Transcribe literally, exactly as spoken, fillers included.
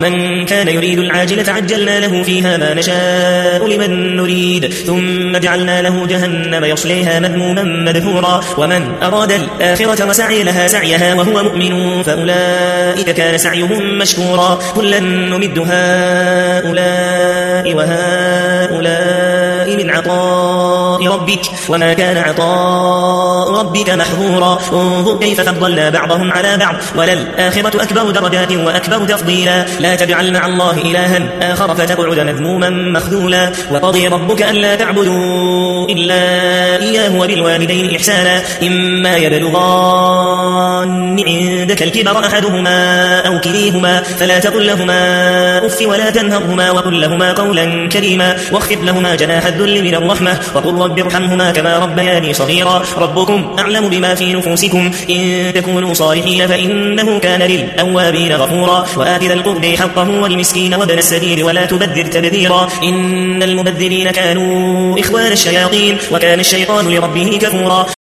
من كان يريد العاجلة عجلنا له فيها ما نشاء لمن نريد ثم جعلنا له جهنم يصليها مذموما مدحورا ومن أراد الآخرة وسعي لها سعيها وهو مؤمن فأولئك كان سعيهم مشكورا كلا نمد هؤلاء وهؤلاء من عطاء ربك وما كان عطاء ربك محظورا انظر كيف فضلنا بعضهم على بعض وللآخرة أكبر درجات وأكبر تفضيلا لا تجعل مع الله إلها آخر فتقعد مذموما مخذولا وقضي ربك ألا تعبدوا إلا إياه وبالوالدين إحسانا إما يبلغان عندك الكبر أحدهما أو كليهما فلا تقل لهما أف ولا تنهرهما وقل لهما قولا كريما واخفض لهما جناح الذل من الرحمة وقل رب ارحمهما كما ربياني صغيرا ربكم أعلم بما في نفوسكم إن تكونوا صالحين فإنه كان للأوابين غفورا وآت ذا القرب حقه والمسكين وابن السبيل ولا تبذر تبذيرا إن المبذرين كانوا إخوان الشياطين وكان الشيطان لربه كفورا